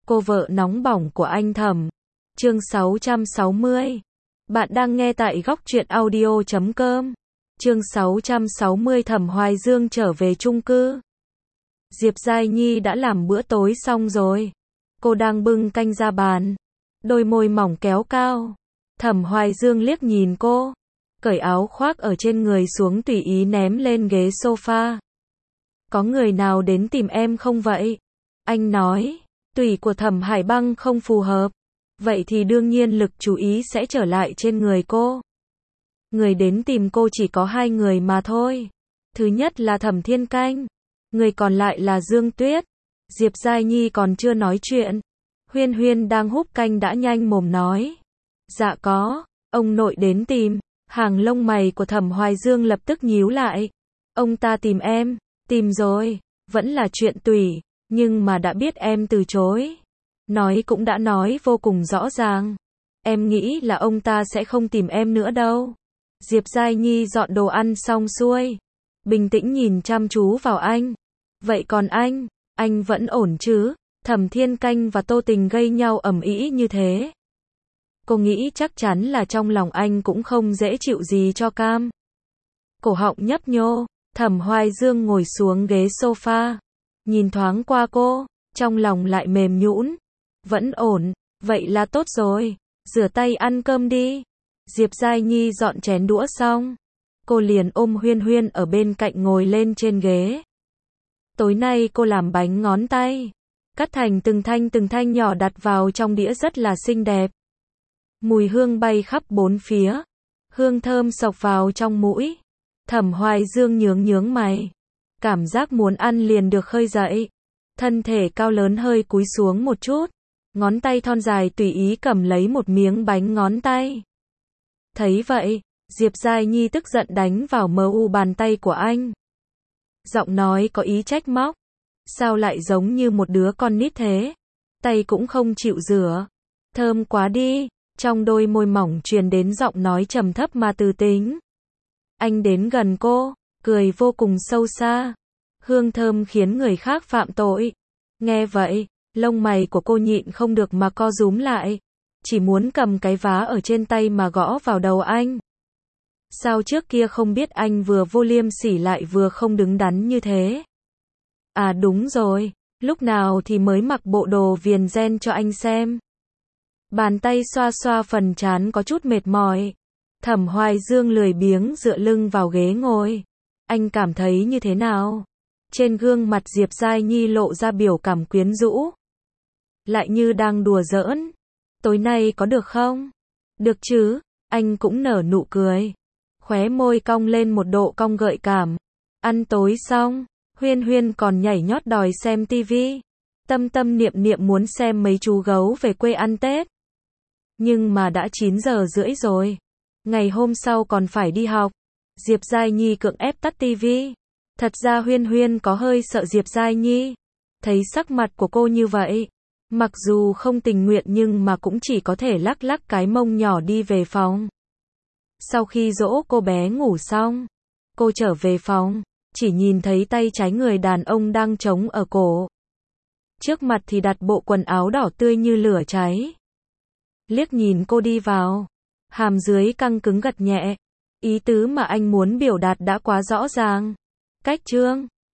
cô vợ nóng bỏng của anh Thẩm. Chương 660. Bạn đang nghe tại góc truyện audio.com. Chương 660 Thẩm Hoài Dương trở về chung cư. Diệp Giai Nhi đã làm bữa tối xong rồi. Cô đang bưng canh ra bàn. Đôi môi mỏng kéo cao. Thẩm Hoài Dương liếc nhìn cô. Cởi áo khoác ở trên người xuống tùy ý ném lên ghế sofa. Có người nào đến tìm em không vậy? Anh nói. Tùy của Thẩm Hải Băng không phù hợp. Vậy thì đương nhiên lực chú ý sẽ trở lại trên người cô. Người đến tìm cô chỉ có hai người mà thôi. Thứ nhất là Thẩm Thiên Canh. Người còn lại là Dương Tuyết. Diệp Giai Nhi còn chưa nói chuyện. Huyên Huyên đang húp canh đã nhanh mồm nói. Dạ có, ông nội đến tìm. Hàng lông mày của Thẩm Hoài Dương lập tức nhíu lại. Ông ta tìm em, tìm rồi, vẫn là chuyện tùy, nhưng mà đã biết em từ chối. Nói cũng đã nói vô cùng rõ ràng. Em nghĩ là ông ta sẽ không tìm em nữa đâu. Diệp Giai Nhi dọn đồ ăn xong xuôi. Bình tĩnh nhìn chăm chú vào anh. Vậy còn anh vẫn ổn chứ? Thẩm Thiên Canh và Tô Tình gây nhau ầm ĩ như thế. Cô nghĩ chắc chắn là trong lòng anh cũng không dễ chịu gì cho cam. Cổ họng nhấp nhô, Thẩm Hoài Dương ngồi xuống ghế sofa. Nhìn thoáng qua cô, trong lòng lại mềm nhũn. Vẫn ổn, vậy là tốt rồi. Rửa tay ăn cơm đi. Diệp Giai Nhi dọn chén đũa xong. Cô liền ôm Huyên Huyên ở bên cạnh ngồi lên trên ghế. Tối nay cô làm bánh ngón tay. Cắt thành từng thanh nhỏ đặt vào trong đĩa rất là xinh đẹp. Mùi hương bay khắp bốn phía. Hương thơm xộc vào trong mũi. Thẩm Hoài Dương nhướng mày. Cảm giác muốn ăn liền được khơi dậy. Thân thể cao lớn hơi cúi xuống một chút. Ngón tay thon dài tùy ý cầm lấy một miếng bánh ngón tay. Thấy vậy, Diệp Giai Nhi tức giận đánh vào mu bàn tay của anh. Giọng nói có ý trách móc. Sao lại giống như một đứa con nít thế? Tay cũng không chịu rửa. Thơm quá đi. Trong đôi môi mỏng truyền đến giọng nói trầm thấp mà từ tính. Anh đến gần cô, cười vô cùng sâu xa. Hương thơm khiến người khác phạm tội. Nghe vậy, lông mày của cô nhịn không được mà co rúm lại. Chỉ muốn cầm cái vá ở trên tay mà gõ vào đầu anh. Sao trước kia không biết anh vừa vô liêm sỉ lại vừa không đứng đắn như thế? À đúng rồi, lúc nào thì mới mặc bộ đồ viền ren cho anh xem. Bàn tay xoa xoa phần trán có chút mệt mỏi. Thẩm Hoài Dương lười biếng dựa lưng vào ghế ngồi. Anh cảm thấy như thế nào? Trên gương mặt Diệp Giai Nhi lộ ra biểu cảm quyến rũ. Lại như đang đùa giỡn. Tối nay có được không? Được chứ, anh cũng nở nụ cười. Khóe môi cong lên một độ cong gợi cảm. Ăn tối xong, Huyên Huyên còn nhảy nhót đòi xem tivi. Tâm tâm niệm niệm muốn xem mấy chú gấu về quê ăn Tết. Nhưng mà đã 9 giờ rưỡi rồi. Ngày hôm sau còn phải đi học. Diệp Giai Nhi cưỡng ép tắt tivi. Thật ra Huyên Huyên có hơi sợ Diệp Giai Nhi. Thấy sắc mặt của cô như vậy. Mặc dù không tình nguyện nhưng mà cũng chỉ có thể lắc lắc cái mông nhỏ đi về phòng. Sau khi dỗ cô bé ngủ xong. Cô trở về phòng. Chỉ nhìn thấy tay trái người đàn ông đang trống ở cổ. Trước mặt thì đặt bộ quần áo đỏ tươi như lửa cháy. Liếc nhìn cô đi vào. Hàm dưới căng cứng gật nhẹ. Ý tứ mà anh muốn biểu đạt đã quá rõ ràng. Cách trương.